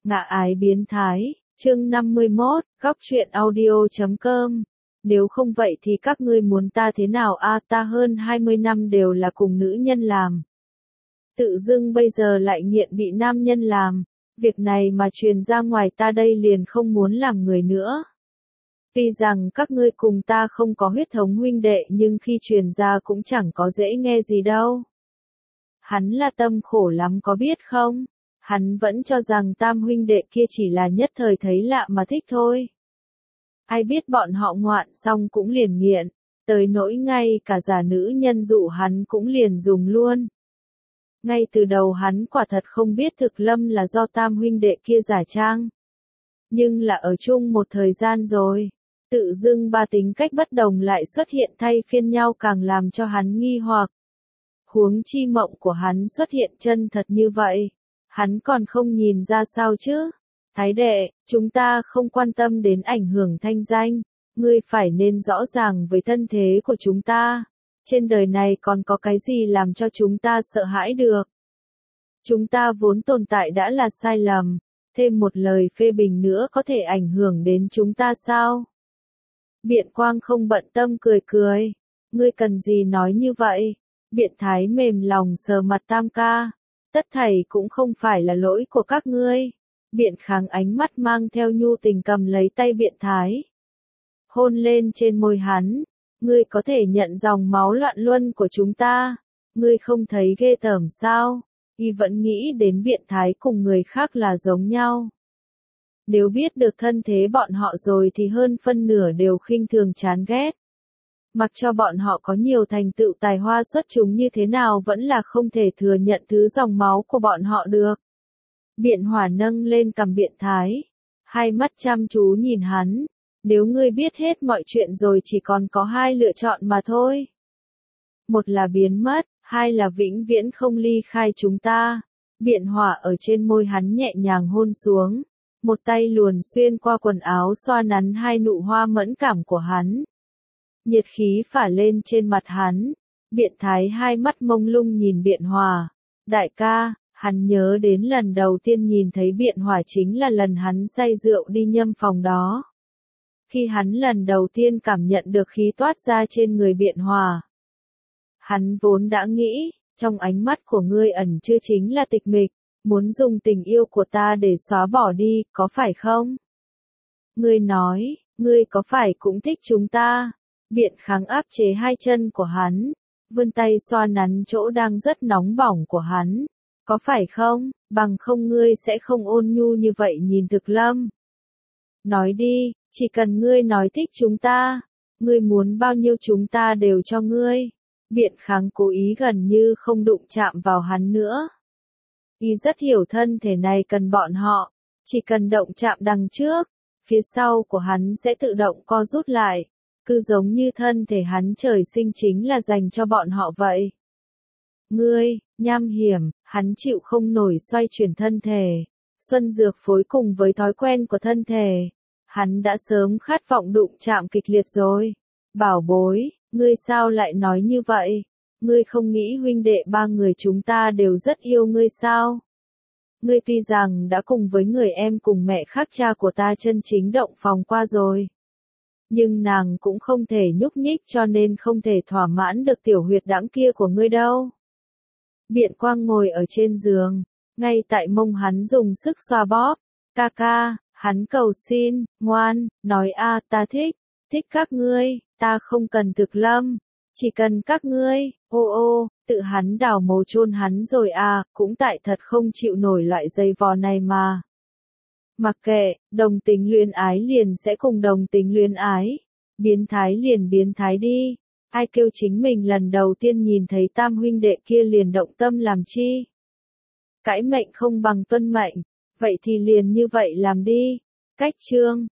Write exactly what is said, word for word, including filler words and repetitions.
Ngạ ái biến thái, chương năm mươi mốt, góc truyện audio chấm com. Nếu không vậy thì các ngươi muốn ta thế nào a? Ta hơn hai mươi năm đều là cùng nữ nhân làm. Tự dưng bây giờ lại nghiện bị nam nhân làm. Việc này mà truyền ra ngoài ta đây liền không muốn làm người nữa. Tuy rằng các ngươi cùng ta không có huyết thống huynh đệ nhưng khi truyền ra cũng chẳng có dễ nghe gì đâu. Hắn là tâm khổ lắm có biết không? Hắn vẫn cho rằng tam huynh đệ kia chỉ là nhất thời thấy lạ mà thích thôi. Ai biết bọn họ ngoạn xong cũng liền nghiện, tới nỗi ngay cả giả nữ nhân dụ hắn cũng liền dùng luôn. Ngay từ đầu hắn quả thật không biết thực lâm là do tam huynh đệ kia giả trang. Nhưng là ở chung một thời gian rồi, tự dưng ba tính cách bất đồng lại xuất hiện thay phiên nhau càng làm cho hắn nghi hoặc. Huống chi mộng của hắn xuất hiện chân thật như vậy. Hắn còn không nhìn ra sao chứ? Thái đệ, chúng ta không quan tâm đến ảnh hưởng thanh danh, ngươi phải nên rõ ràng với thân thế của chúng ta. Trên đời này còn có cái gì làm cho chúng ta sợ hãi được? Chúng ta vốn tồn tại đã là sai lầm, thêm một lời phê bình nữa có thể ảnh hưởng đến chúng ta sao? Biện Quang không bận tâm cười cười, ngươi cần gì nói như vậy? Biện Thái mềm lòng sờ mặt Tam ca. Tất thảy cũng không phải là lỗi của các ngươi. Biện Kháng ánh mắt mang theo nhu tình cầm lấy tay Biện Thái. Hôn lên trên môi hắn. Ngươi có thể nhận dòng máu loạn luân của chúng ta. Ngươi không thấy ghê tởm sao? Y vẫn nghĩ đến Biện Thái cùng người khác là giống nhau. Nếu biết được thân thế bọn họ rồi thì hơn phân nửa đều khinh thường chán ghét. Mặc cho bọn họ có nhiều thành tựu tài hoa xuất chúng như thế nào vẫn là không thể thừa nhận thứ dòng máu của bọn họ được. Biện Hỏa nâng lên cằm Biện Thái, hai mắt chăm chú nhìn hắn, nếu ngươi biết hết mọi chuyện rồi chỉ còn có hai lựa chọn mà thôi. Một là biến mất, hai là vĩnh viễn không ly khai chúng ta. Biện Hỏa ở trên môi hắn nhẹ nhàng hôn xuống, một tay luồn xuyên qua quần áo xoa nắn hai nụ hoa mẫn cảm của hắn. Nhiệt khí phả lên trên mặt hắn, Biện Thái hai mắt mông lung nhìn Biện Hòa. Đại ca, hắn nhớ đến lần đầu tiên nhìn thấy Biện Hòa chính là lần hắn say rượu đi nhâm phòng đó. Khi hắn lần đầu tiên cảm nhận được khí toát ra trên người Biện Hòa. Hắn vốn đã nghĩ, trong ánh mắt của ngươi ẩn chứa chính là tịch mịch, muốn dùng tình yêu của ta để xóa bỏ đi, có phải không? Ngươi nói, ngươi có phải cũng thích chúng ta? Biện Kháng áp chế hai chân của hắn, vươn tay xoa nắn chỗ đang rất nóng bỏng của hắn. Có phải không, bằng không ngươi sẽ không ôn nhu như vậy nhìn Thực Lâm. Nói đi, chỉ cần ngươi nói thích chúng ta, ngươi muốn bao nhiêu chúng ta đều cho ngươi. Biện Kháng cố ý gần như không đụng chạm vào hắn nữa. Y rất hiểu thân thể này cần bọn họ, chỉ cần động chạm đằng trước, phía sau của hắn sẽ tự động co rút lại. Cứ giống như thân thể hắn trời sinh chính là dành cho bọn họ vậy. Ngươi, nham hiểm, hắn chịu không nổi xoay chuyển thân thể. Xuân dược phối cùng với thói quen của thân thể. Hắn đã sớm khát vọng đụng chạm kịch liệt rồi. Bảo bối, ngươi sao lại nói như vậy? Ngươi không nghĩ huynh đệ ba người chúng ta đều rất yêu ngươi sao? Ngươi tuy rằng đã cùng với người em cùng mẹ khác cha của ta chân chính động phòng qua rồi. Nhưng nàng cũng không thể nhúc nhích cho nên không thể thỏa mãn được tiểu huyệt đãng kia của ngươi đâu. Biện Quang ngồi ở trên giường, ngay tại mông hắn dùng sức xoa bóp. Ca ca, hắn cầu xin, ngoan, nói a ta thích, thích các ngươi, ta không cần Thực Lâm, chỉ cần các ngươi, ô ô, tự hắn đào mồ chôn hắn rồi à, cũng tại thật không chịu nổi loại dây vò này mà. Mặc kệ, đồng tính luyến ái liền sẽ cùng đồng tính luyến ái. Biến thái liền biến thái đi. Ai kêu chính mình lần đầu tiên nhìn thấy tam huynh đệ kia liền động tâm làm chi? Cãi mệnh không bằng tuân mệnh. Vậy thì liền như vậy làm đi. Cách chương.